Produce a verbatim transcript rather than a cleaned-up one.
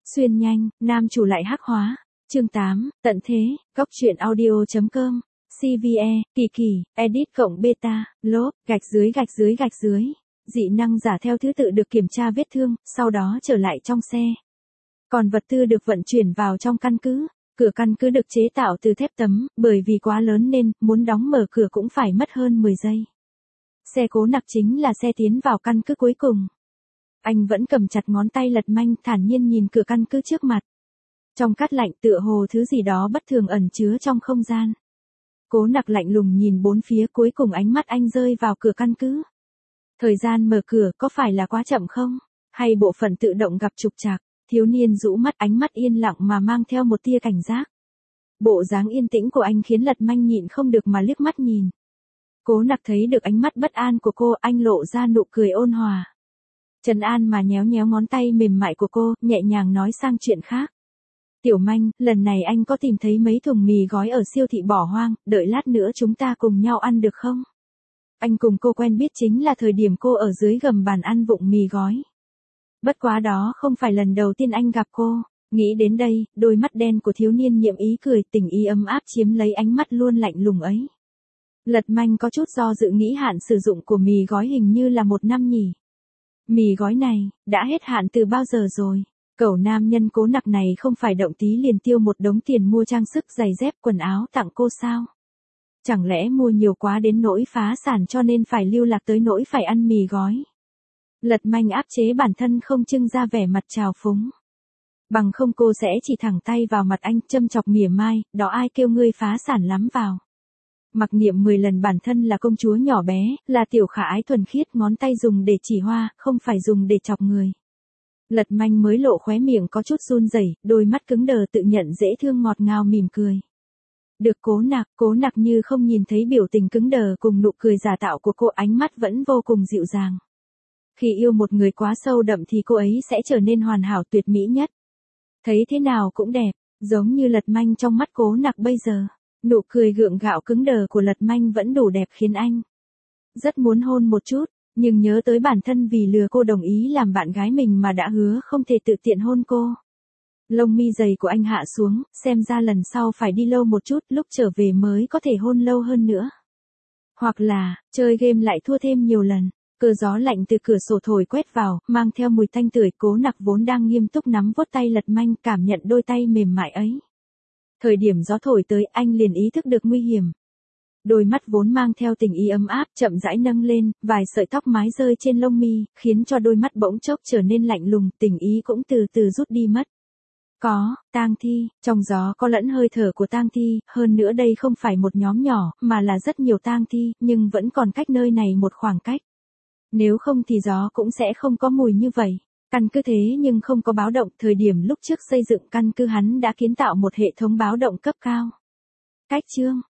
Xuyên nhanh, nam chủ lại hắc hóa. Chương tám, tận thế, góc truyện audio.com, xê vê e, kỳ kỳ, edit cộng beta, lốp, gạch dưới gạch dưới gạch dưới. Dị năng giả theo thứ tự được kiểm tra vết thương, sau đó trở lại trong xe. Còn vật tư được vận chuyển vào trong căn cứ. Cửa căn cứ được chế tạo từ thép tấm, bởi vì quá lớn nên, muốn đóng mở cửa cũng phải mất hơn mười giây. Xe Cố Nặc chính là xe tiến vào căn cứ cuối cùng. Anh vẫn cầm chặt ngón tay lật manh, thản nhiên nhìn cửa căn cứ trước mặt. Trong cát lạnh tựa hồ thứ gì đó bất thường ẩn chứa trong không gian. Cố Nặc lạnh lùng nhìn bốn phía, cuối cùng ánh mắt anh rơi vào cửa căn cứ. Thời gian mở cửa có phải là quá chậm không? Hay bộ phận tự động gặp trục trặc? Thiếu niên rũ mắt, ánh mắt yên lặng mà mang theo một tia cảnh giác. Bộ dáng yên tĩnh của anh khiến Lật Manh nhịn không được mà liếc mắt nhìn. Cố Nặc thấy được ánh mắt bất an của cô, anh lộ ra nụ cười ôn hòa. Trấn an mà nhéo nhéo ngón tay mềm mại của cô, nhẹ nhàng nói sang chuyện khác. Tiểu Manh, lần này anh có tìm thấy mấy thùng mì gói ở siêu thị bỏ hoang, đợi lát nữa chúng ta cùng nhau ăn được không? Anh cùng cô quen biết chính là thời điểm cô ở dưới gầm bàn ăn vụng mì gói. Bất quá đó không phải lần đầu tiên anh gặp cô. Nghĩ đến đây, đôi mắt đen của thiếu niên nhiệm ý cười, tình ý ấm áp chiếm lấy ánh mắt luôn lạnh lùng ấy. Lật Manh có chút do dự, nghĩ hạn sử dụng của mì gói hình như là một năm nhỉ. Mì gói này, đã hết hạn từ bao giờ rồi? Cẩu nam nhân Cố Nặc này không phải động tí liền tiêu một đống tiền mua trang sức, giày dép, quần áo tặng cô sao? Chẳng lẽ mua nhiều quá đến nỗi phá sản cho nên phải lưu lạc tới nỗi phải ăn mì gói? Lật Manh áp chế bản thân không trưng ra vẻ mặt trào phúng. Bằng không cô sẽ chỉ thẳng tay vào mặt anh, châm chọc mỉa mai, đó ai kêu ngươi phá sản lắm vào. Mặc niệm mười lần bản thân là công chúa nhỏ bé, là tiểu khả ái thuần khiết, ngón tay dùng để chỉ hoa, không phải dùng để chọc người. Lật Manh mới lộ khóe miệng có chút run rẩy, đôi mắt cứng đờ tự nhận dễ thương ngọt ngào mỉm cười. Được. Cố Nặc, Cố Nặc như không nhìn thấy biểu tình cứng đờ cùng nụ cười giả tạo của cô, ánh mắt vẫn vô cùng dịu dàng. Khi yêu một người quá sâu đậm thì cô ấy sẽ trở nên hoàn hảo tuyệt mỹ nhất. Thấy thế nào cũng đẹp, giống như Lật Manh trong mắt Cố Nặc bây giờ. Nụ cười gượng gạo cứng đờ của Lật Manh vẫn đủ đẹp khiến anh rất muốn hôn một chút, nhưng nhớ tới bản thân vì lừa cô đồng ý làm bạn gái mình mà đã hứa không thể tự tiện hôn cô. Lông mi dày của anh hạ xuống, xem ra lần sau phải đi lâu một chút, lúc trở về mới có thể hôn lâu hơn nữa. Hoặc là, chơi game lại thua thêm nhiều lần. Cơn gió lạnh từ cửa sổ thổi quét vào, mang theo mùi tanh tưởi. Cố Nặc vốn đang nghiêm túc nắm vuốt tay Lật Manh, cảm nhận đôi tay mềm mại ấy. Thời điểm gió thổi tới, anh liền ý thức được nguy hiểm. Đôi mắt vốn mang theo tình ý ấm áp, chậm rãi nâng lên, vài sợi tóc mái rơi trên lông mi, khiến cho đôi mắt bỗng chốc trở nên lạnh lùng, tình ý cũng từ từ rút đi mất. Có, tang thi, trong gió có lẫn hơi thở của tang thi, hơn nữa đây không phải một nhóm nhỏ, mà là rất nhiều tang thi, nhưng vẫn còn cách nơi này một khoảng cách. Nếu không thì gió cũng sẽ không có mùi như vậy. Căn cứ thế nhưng không có báo động, thời điểm lúc trước xây dựng căn cứ hắn đã kiến tạo một hệ thống báo động cấp cao. Cách chương,